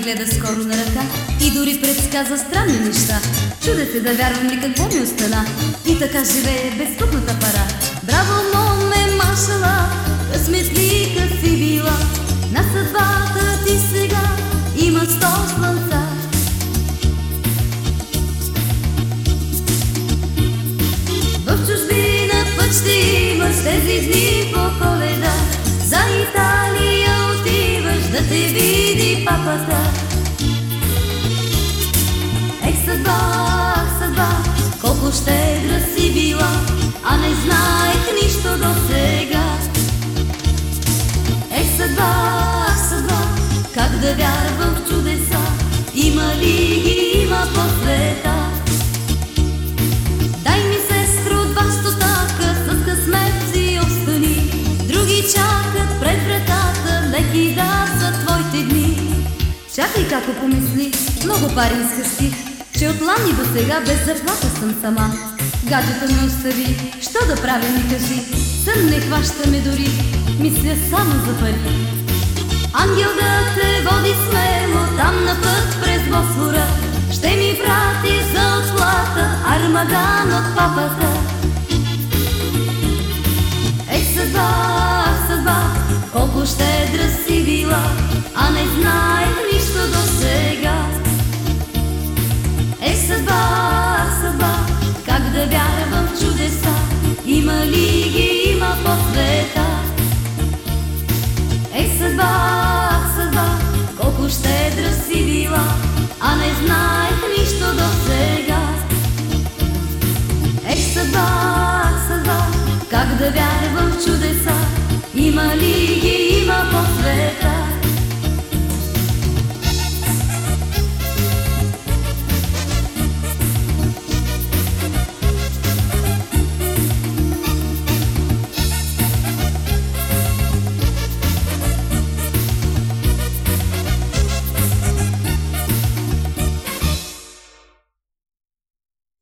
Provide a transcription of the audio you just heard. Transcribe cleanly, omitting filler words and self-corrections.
гледа скоро на ръка и дори предсказва странни неща. Чудя се да вярвам ли какво ми остана и така живее безкупната пара. Браво, моме, машала, късметлика си била, на съдбата ти сега има 100 слънца. В чужбина път ще имаш тези дни по Коледа, за Италия отиваш да те види папата. Ех, съдба, съдба, колко щедра си била, а не знаех нищо досега. Ех, съдба, съдба, как да вярвам в чудеса, има ли ги, има по света. Дай ми, сестро, 2 стотака, с късмет си остани, други чакат пред вратата, леки да са твоите дни. Чакай, како помисли, много пари искаш ти, че от лани до сега без заплата съм сама. Гаджето ме остави, що да правя, ми кажи, сън не хваща ме дори, мисля само за пари. Ангел да те води смело там на път през Босфора, ще ми прати за отплата армадан от папата. Ех, съдба, съдба, колко щедра си била, а не знаех нищо досега. Ех, съдба, съдба, как да вярвам в чудеса, има ли ги, има по света.